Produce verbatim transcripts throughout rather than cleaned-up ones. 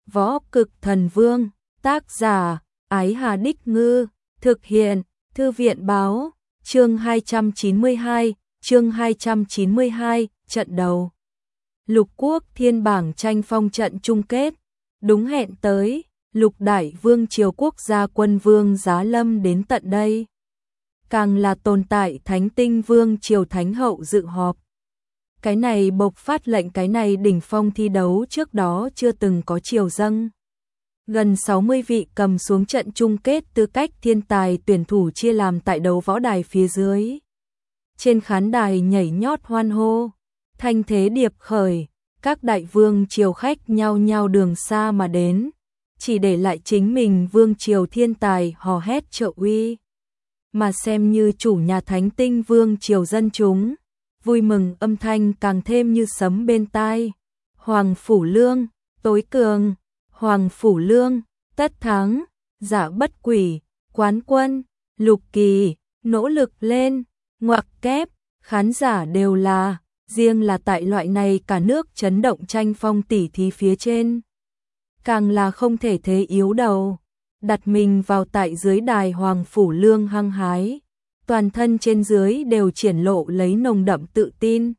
Võ Cực Thần Vương, tác giả, Ái Hà Đích Ngư, thực hiện, Thư viện Báo, chương hai trăm chín mươi hai, chương hai trăm chín mươi hai, trận đầu. Lục Quốc Thiên bảng tranh phong trận chung kết, đúng hẹn tới, Lục Đại Vương triều quốc gia quân Vương Giá Lâm đến tận đây. Càng là tồn tại Thánh Tinh Vương triều Thánh Hậu dự họp. Cái này bộc phát lệnh, cái này đỉnh phong thi đấu trước đó chưa từng có triều dâng. Gần sáu mươi vị cầm xuống trận chung kết tư cách thiên tài tuyển thủ chia làm tại đấu võ đài phía dưới. Trên khán đài nhảy nhót hoan hô, thanh thế điệp khởi, các đại vương triều khách nhau nhau đường xa mà đến, chỉ để lại chính mình vương triều thiên tài hò hét trợ uy. Mà xem như chủ nhà Thánh Tinh Vương triều dân chúng, vui mừng âm thanh càng thêm như sấm bên tai. Hoàng Phủ Lương, tối cường, Hoàng Phủ Lương, tất thắng, Giả Bất Quỷ, quán quân, Lục Kỳ, nỗ lực lên, ngoặc kép, khán giả đều là, riêng là tại loại này cả nước chấn động tranh phong tỉ thí phía trên. Càng là không thể thế yếu đầu, đặt mình vào tại dưới đài. Hoàng Phủ Lương hăng hái, toàn thân trên dưới đều triển lộ lấy nồng đậm tự tin.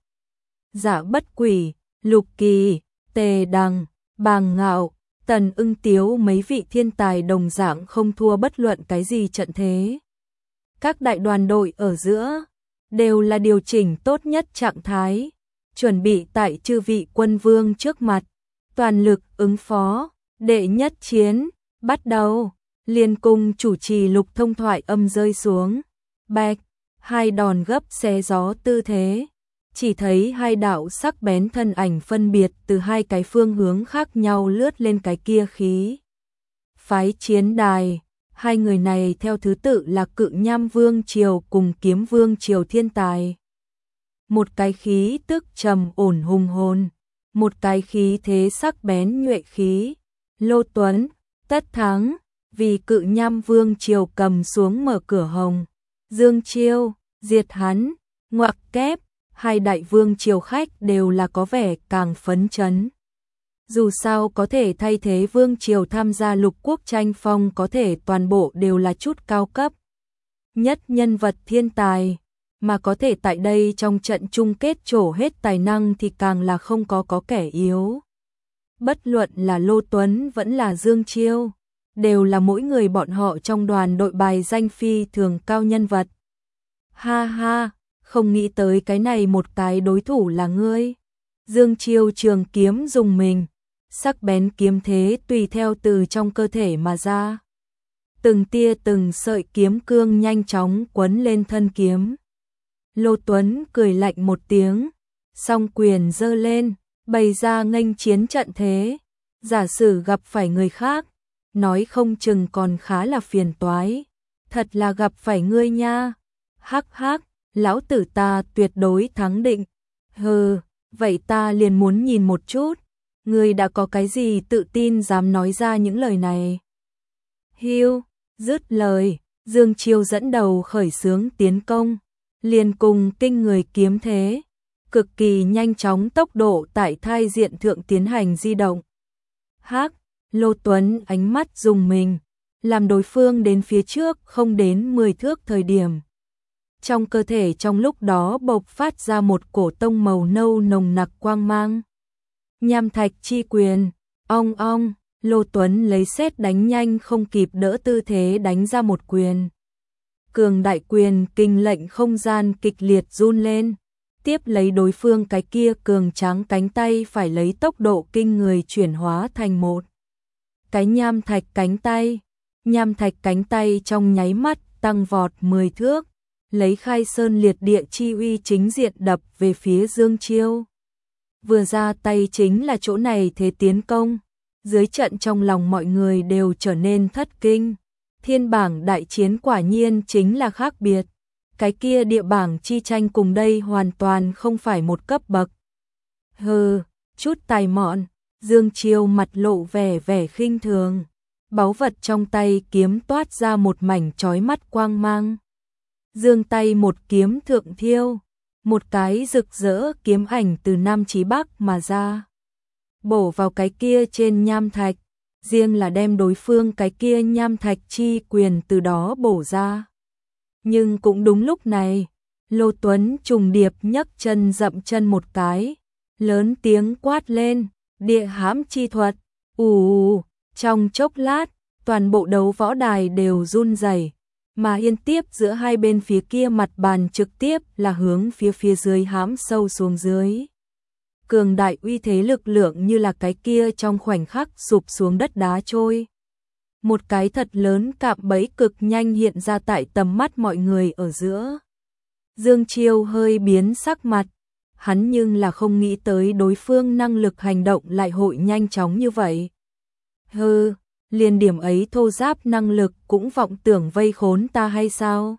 Giả Bất Quỷ, Lục Kỳ, Tề Đằng, Bàng Ngạo, Tần Ưng Tiếu mấy vị thiên tài đồng dạng không thua bất luận cái gì trận thế. Các đại đoàn đội ở giữa đều là điều chỉnh tốt nhất trạng thái, chuẩn bị tại chư vị quân vương trước mặt, toàn lực ứng phó. Đệ nhất chiến, bắt đầu. Liên cung chủ trì lục thông thoại âm rơi xuống. Bạch, hai đòn gấp xé gió tư thế. Chỉ thấy hai đạo sắc bén thân ảnh phân biệt từ hai cái phương hướng khác nhau lướt lên cái kia khí phái chiến đài. Hai người này theo thứ tự là Cự Nham Vương triều cùng Kiếm Vương triều thiên tài. Một cái khí tức trầm ổn hùng hồn, một cái khí thế sắc bén nhuệ khí. Lô Tuấn, tất thắng, vì Cự Nham Vương triều cầm xuống mở cửa hồng. Dương Chiêu, diệt hắn, ngoặc kép, hai đại vương triều khách đều là có vẻ càng phấn chấn. Dù sao có thể thay thế vương triều tham gia lục quốc tranh phong, có thể toàn bộ đều là chút cao cấp nhất nhân vật thiên tài, mà có thể tại đây trong trận chung kết trổ hết tài năng thì càng là không có có kẻ yếu. Bất luận là Lô Tuấn vẫn là Dương Chiêu, đều là mỗi người bọn họ trong đoàn đội bài danh phi thường cao nhân vật. Ha ha, không nghĩ tới cái này một cái đối thủ là ngươi. Dương Chiêu trường kiếm dùng mình, sắc bén kiếm thế tùy theo từ trong cơ thể mà ra. Từng tia từng sợi kiếm cương nhanh chóng quấn lên thân kiếm. Lô Tuấn cười lạnh một tiếng, song quyền giơ lên, bày ra nghênh chiến trận thế. Giả sử gặp phải người khác, nói không chừng còn khá là phiền toái. Thật là gặp phải ngươi nha. Hắc hắc, lão tử ta tuyệt đối thắng định. Hừ, vậy ta liền muốn nhìn một chút, ngươi đã có cái gì tự tin dám nói ra những lời này. Hiu, dứt lời, Dương Chiêu dẫn đầu khởi xướng tiến công, liền cùng kinh người kiếm thế, cực kỳ nhanh chóng tốc độ tại thai diện thượng tiến hành di động. Hắc, Lô Tuấn ánh mắt dùng mình, làm đối phương đến phía trước không đến mười thước thời điểm. Trong cơ thể trong lúc đó bộc phát ra một cổ tông màu nâu nồng nặc quang mang. Nham thạch chi quyền, ong ong, Lô Tuấn lấy sét đánh nhanh không kịp đỡ tư thế đánh ra một quyền. Cường đại quyền kinh lệnh không gian kịch liệt run lên, tiếp lấy đối phương cái kia cường tráng cánh tay phải lấy tốc độ kinh người chuyển hóa thành một cái nham thạch cánh tay. Nham thạch cánh tay trong nháy mắt tăng vọt mười thước, lấy khai sơn liệt địa chi uy chính diện đập về phía Dương Chiêu. Vừa ra tay chính là chỗ này thế tiến công, dưới trận trong lòng mọi người đều trở nên thất kinh. Thiên bảng đại chiến quả nhiên chính là khác biệt, cái kia địa bảng chi tranh cùng đây hoàn toàn không phải một cấp bậc. Hừ, chút tài mọn. Dương Chiêu mặt lộ vẻ vẻ khinh thường, báu vật trong tay kiếm toát ra một mảnh chói mắt quang mang. Dương tay một kiếm thượng thiêu, một cái rực rỡ kiếm ảnh từ nam chí bắc mà ra, bổ vào cái kia trên nham thạch. riêng là đem đối phương cái kia nham thạch chi quyền từ đó bổ ra. Nhưng cũng đúng lúc này, Lô Tuấn trùng điệp nhấc chân dậm chân một cái, lớn tiếng quát lên, địa hãm chi thuật, ù ù, trong chốc lát, toàn bộ đấu võ đài đều run rẩy, mà yên tiếp giữa hai bên phía kia mặt bàn trực tiếp là hướng phía phía dưới hãm sâu xuống dưới. Cường đại uy thế lực lượng như là cái kia trong khoảnh khắc sụp xuống đất đá trôi. Một cái thật lớn cạm bẫy cực nhanh hiện ra tại tầm mắt mọi người ở giữa. Dương Chiêu hơi biến sắc mặt, hắn nhưng là không nghĩ tới đối phương năng lực hành động lại hội nhanh chóng như vậy. Hừ, liền điểm ấy thô giáp năng lực cũng vọng tưởng vây khốn ta hay sao?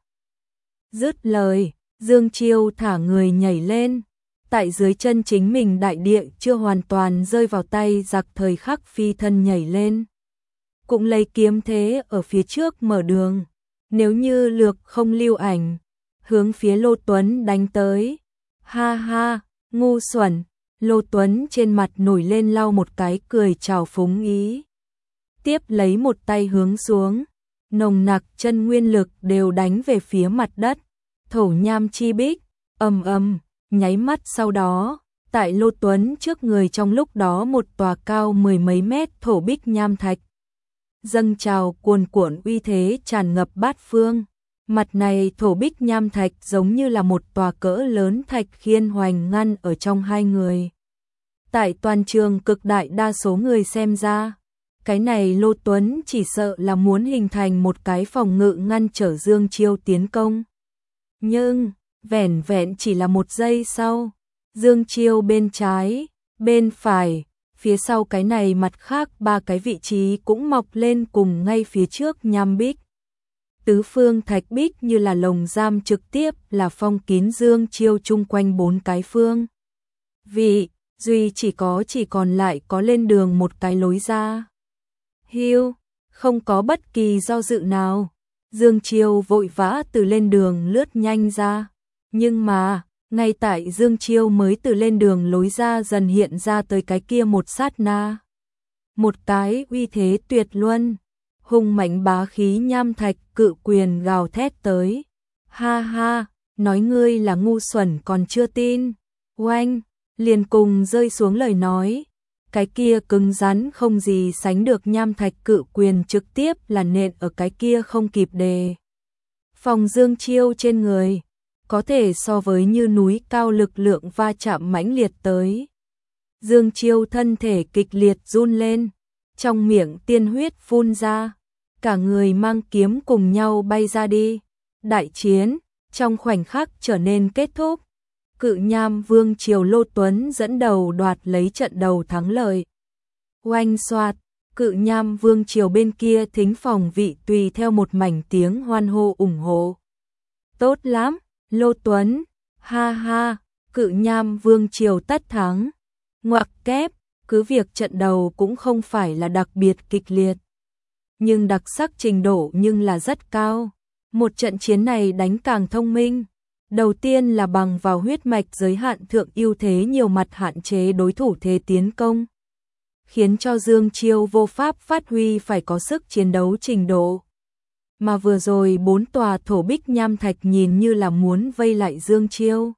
Dứt lời, Dương Chiêu thả người nhảy lên, tại dưới chân chính mình đại địa chưa hoàn toàn rơi vào tay giặc thời khắc phi thân nhảy lên. Cũng lấy kiếm thế ở phía trước mở đường, nếu như lược không lưu ảnh, hướng phía Lô Tuấn đánh tới. Ha ha, ngu xuẩn, Lô Tuấn trên mặt nổi lên lau một cái cười trào phúng ý. Tiếp lấy một tay hướng xuống, nồng nặc chân nguyên lực đều đánh về phía mặt đất, thổ nham chi bích, ầm ầm, nháy mắt sau đó, tại Lô Tuấn trước người trong lúc đó một tòa cao mười mấy mét thổ bích nham thạch. Dâng trào cuồn cuộn uy thế tràn ngập bát phương, mặt này thổ bích nham thạch giống như là một tòa cỡ lớn thạch khiên hoành ngăn ở trong hai người. Tại toàn trường cực đại đa số người xem ra, cái này Lô Tuấn chỉ sợ là muốn hình thành một cái phòng ngự ngăn trở Dương Chiêu tiến công. Nhưng, vẻn vẹn chỉ là một giây sau, Dương Chiêu bên trái, bên phải, phía sau cái này mặt khác ba cái vị trí cũng mọc lên cùng ngay phía trước nham bích. Tứ phương thạch bích như là lồng giam trực tiếp là phong kín Dương Chiêu chung quanh bốn cái phương. Vị, duy chỉ có chỉ còn lại có lên đường một cái lối ra. Hiu, không có bất kỳ do dự nào, Dương Chiêu vội vã từ lên đường lướt nhanh ra. Nhưng mà, ngay tại Dương Chiêu mới từ lên đường lối ra dần hiện ra tới cái kia một sát na. Một cái uy thế tuyệt luân, hùng mạnh bá khí nham thạch cự quyền gào thét tới. Ha ha, nói ngươi là ngu xuẩn còn chưa tin. Oanh, liền cùng rơi xuống lời nói. Cái kia cứng rắn không gì sánh được nham thạch cự quyền trực tiếp là nện ở cái kia không kịp đề phòng Dương Chiêu trên người, có thể so với như núi cao lực lượng va chạm mãnh liệt tới. Dương Chiêu thân thể kịch liệt run lên, trong miệng tiên huyết phun ra, cả người mang kiếm cùng nhau bay ra đi. Đại chiến trong khoảnh khắc trở nên kết thúc. Cự nham vương triều Lô Tuấn dẫn đầu đoạt lấy trận đầu thắng lợi. Oanh xoạt, cự nham vương triều bên kia thính phòng vị tùy theo một mảnh tiếng hoan hô ủng hộ. Tốt lắm, Lô Tuấn, ha ha, cự nham vương triều tất thắng. Ngoặc kép, cứ việc trận đầu cũng không phải là đặc biệt kịch liệt, nhưng đặc sắc trình độ nhưng là rất cao. Một trận chiến này đánh càng thông minh. Đầu tiên là bằng vào huyết mạch giới hạn thượng ưu thế nhiều mặt hạn chế đối thủ thế tiến công, khiến cho Dương Chiêu vô pháp phát huy phải có sức chiến đấu trình độ. Mà vừa rồi bốn tòa thổ bích nham thạch nhìn như là muốn vây lại Dương Chiêu,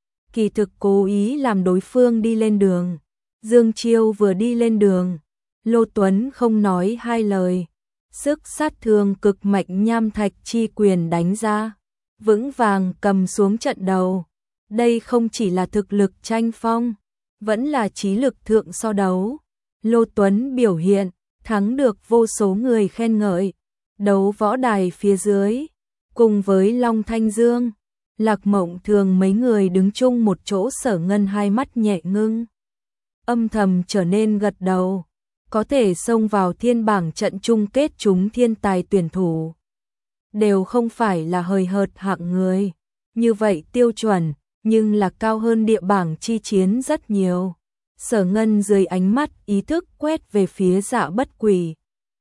kỳ thực cố ý làm đối phương đi lên đường. Dương Chiêu vừa đi lên đường, Lô Tuấn không nói hai lời, sức sát thương cực mạnh nham thạch chi quyền đánh ra, vững vàng cầm xuống trận đầu. Đây không chỉ là thực lực tranh phong, vẫn là trí lực thượng so đấu. Lô Tuấn biểu hiện, thắng được vô số người khen ngợi. Đấu võ đài phía dưới, cùng với Long Thanh Dương, Lạc Mộng Thường mấy người đứng chung một chỗ, Sở Ngân hai mắt nhẹ ngưng, âm thầm trở nên gật đầu. Có thể xông vào thiên bảng trận chung kết chúng thiên tài tuyển thủ, đều không phải là hời hợt hạng người. Như vậy tiêu chuẩn, nhưng là cao hơn địa bảng chi chiến rất nhiều. Sở Ngân dưới ánh mắt ý thức quét về phía Dạ Bất Quỷ,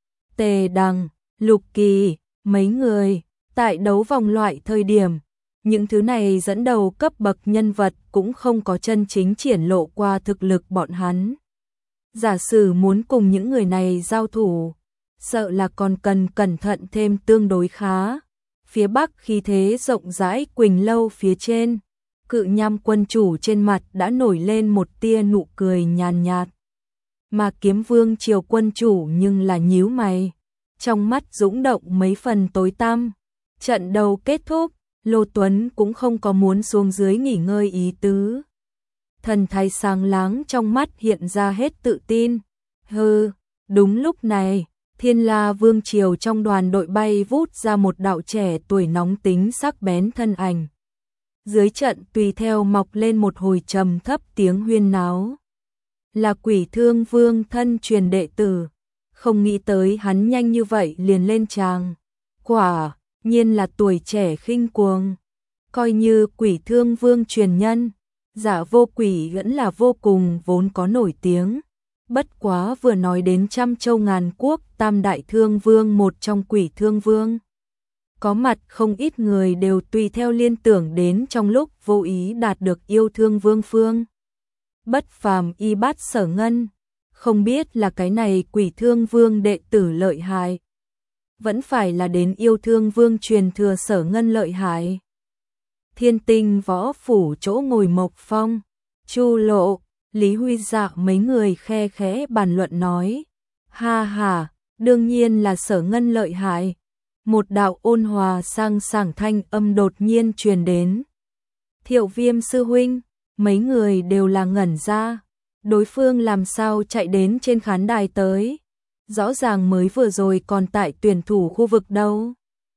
Tề Đằng, Lục Kỳ, mấy người. Tại đấu vòng loại thời điểm, những thứ này dẫn đầu cấp bậc nhân vật cũng không có chân chính triển lộ qua thực lực bọn hắn. Giả sử muốn cùng những người này giao thủ, sợ là còn cần cẩn thận thêm tương đối khá. Phía bắc khí thế rộng rãi Quỳnh Lâu phía trên, Cự Nham quân chủ trên mặt đã nổi lên một tia nụ cười nhàn nhạt. Mà Kiếm Vương Triều quân chủ nhưng là nhíu mày, trong mắt dũng động mấy phần tối tăm. Trận đầu kết thúc, Lô Tuấn cũng không có muốn xuống dưới nghỉ ngơi ý tứ. Thần thái sáng láng trong mắt hiện ra hết tự tin. Hừ, đúng lúc này, Thiên La Vương Triều trong đoàn đội bay vút ra một đạo trẻ tuổi nóng tính sắc bén thân ảnh. Dưới trận tùy theo mọc lên một hồi trầm thấp tiếng huyên náo. Là Quỷ Thương Vương thân truyền đệ tử, không nghĩ tới hắn nhanh như vậy liền lên tràng. Quả nhiên là tuổi trẻ khinh cuồng, coi như Quỷ Thương Vương truyền nhân, Giả Vô Quỷ vẫn là vô cùng vốn có nổi tiếng. Bất quá vừa nói đến trăm châu ngàn quốc tam đại thương vương một trong Quỷ Thương Vương. Có mặt không ít người đều tùy theo liên tưởng đến trong lúc vô ý đạt được yêu thương vương phương. Bất phàm y bát sở ngân, không biết là cái này Quỷ Thương Vương đệ tử lợi hại, vẫn phải là đến yêu thương vương truyền thừa sở ngân lợi hại. Thiên Tinh võ phủ chỗ ngồi Mộc Phong, Chu Lộ, Lý Huy Dạ mấy người khe khẽ bàn luận nói. Ha ha, đương nhiên là sở ngân lợi hại. Một đạo ôn hòa sang sảng thanh âm đột nhiên truyền đến. Thiệu Viêm sư huynh, mấy người đều là ngẩn ra. Đối phương làm sao chạy đến trên khán đài tới? Rõ ràng mới vừa rồi còn tại tuyển thủ khu vực đâu.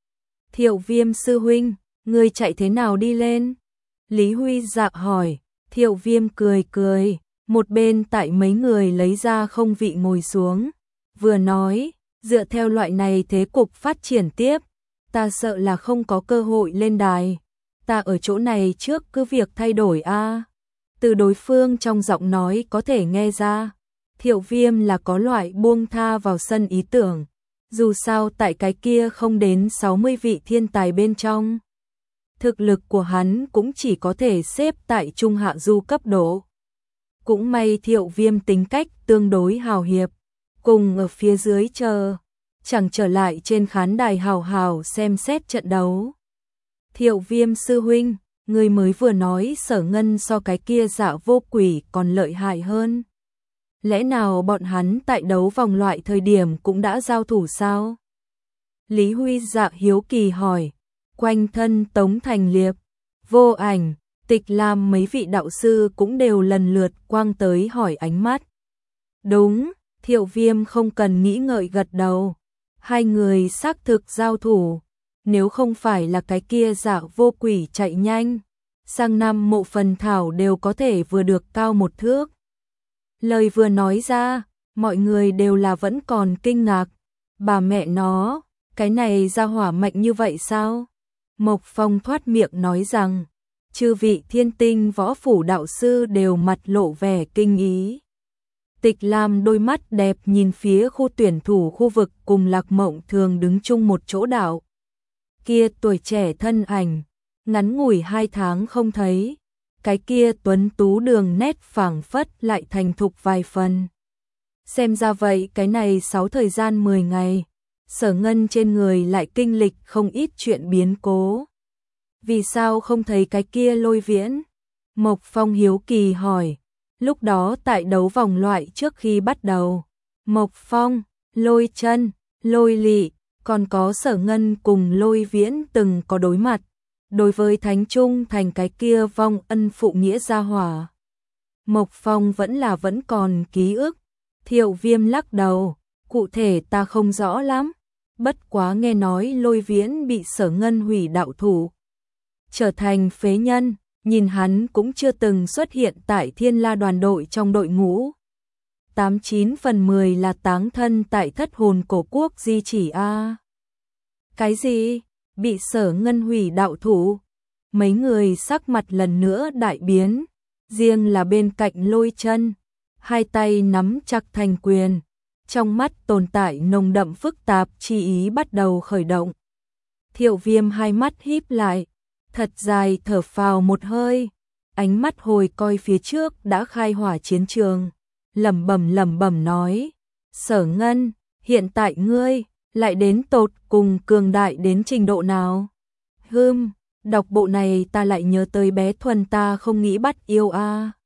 Thiệu Viêm sư huynh, ngươi chạy thế nào đi lên? Lý Huy Dạ hỏi. Thiệu Viêm cười cười, một bên tại mấy người lấy ra không vị ngồi xuống. Vừa nói, dựa theo loại này thế cục phát triển tiếp, ta sợ là không có cơ hội lên đài. Ta ở chỗ này trước cứ việc thay đổi a. Từ đối phương trong giọng nói có thể nghe ra, Thiệu Viêm là có loại buông tha vào sân ý tưởng. Dù sao tại cái kia không đến sáu mươi vị thiên tài bên trong, thực lực của hắn cũng chỉ có thể xếp tại trung hạ du cấp độ. Cũng may Thiệu Viêm tính cách tương đối hào hiệp, cùng ở phía dưới chờ, chẳng trở lại trên khán đài hào hào xem xét trận đấu. Thiệu Viêm sư huynh, người mới vừa nói sở ngân so cái kia Dạ Vô Quỷ còn lợi hại hơn. Lẽ nào bọn hắn tại đấu vòng loại thời điểm cũng đã giao thủ sao? Lý Huy Dạ hiếu kỳ hỏi. Quanh thân Tống Thành Liệp, Vô Ảnh, Tịch Lam mấy vị đạo sư cũng đều lần lượt quang tới hỏi ánh mắt. Đúng, Thiệu Viêm không cần nghĩ ngợi gật đầu. Hai người xác thực giao thủ. Nếu không phải là cái kia Dạ Vô Quỷ chạy nhanh, sang năm Mộ Phần Thảo đều có thể vừa được cao một thước. Lời vừa nói ra, mọi người đều là vẫn còn kinh ngạc. Bà mẹ nó, cái này ra hỏa mạnh như vậy sao? Mộc Phong thoát miệng nói rằng, chư vị Thiên Tinh võ phủ đạo sư đều mặt lộ vẻ kinh ý. Tịch Lam đôi mắt đẹp nhìn phía khu tuyển thủ khu vực cùng Lạc Mộng thường đứng chung một chỗ đạo. Kia tuổi trẻ thân ảnh, ngắn ngủi hai tháng không thấy, cái kia tuấn tú đường nét phảng phất lại thành thục vài phần. Xem ra vậy cái này sáu thời gian mười ngày, Sở Ngân trên người lại kinh lịch không ít chuyện biến cố. Vì sao không thấy cái kia Lôi Viễn? Mộc Phong hiếu kỳ hỏi. Lúc đó tại đấu vòng loại trước khi bắt đầu, Mộc Phong, Lôi Chân, Lôi Lị, còn có Sở Ngân cùng Lôi Viễn từng có đối mặt. Đối với Thánh Trung thành cái kia vong ân phụ nghĩa gia hỏa, Mộc Phong vẫn là vẫn còn ký ức. Thiệu Viêm lắc đầu, cụ thể ta không rõ lắm. Bất quá nghe nói Lôi Viễn bị Sở Ngân hủy đạo thủ, trở thành phế nhân, nhìn hắn cũng chưa từng xuất hiện tại Thiên La đoàn đội trong đội ngũ. Tám chín phần mười là táng thân tại Thất Hồn Cổ Quốc di chỉ a. Cái gì? Bị Sở Ngân hủy đạo thủ? Mấy người sắc mặt lần nữa đại biến, riêng là bên cạnh Lôi Chân, hai tay nắm chặt thành quyền, trong mắt tồn tại nồng đậm phức tạp chi ý bắt đầu khởi động. Thiệu Viêm hai mắt híp lại, thật dài thở phào một hơi, ánh mắt hồi coi phía trước đã khai hỏa chiến trường, lẩm bẩm lẩm bẩm nói, Sở Ngân, hiện tại ngươi lại đến tột cùng cường đại đến trình độ nào? Hừm, đọc bộ này ta lại nhớ tới bé Thuần ta không nghĩ bắt yêu a.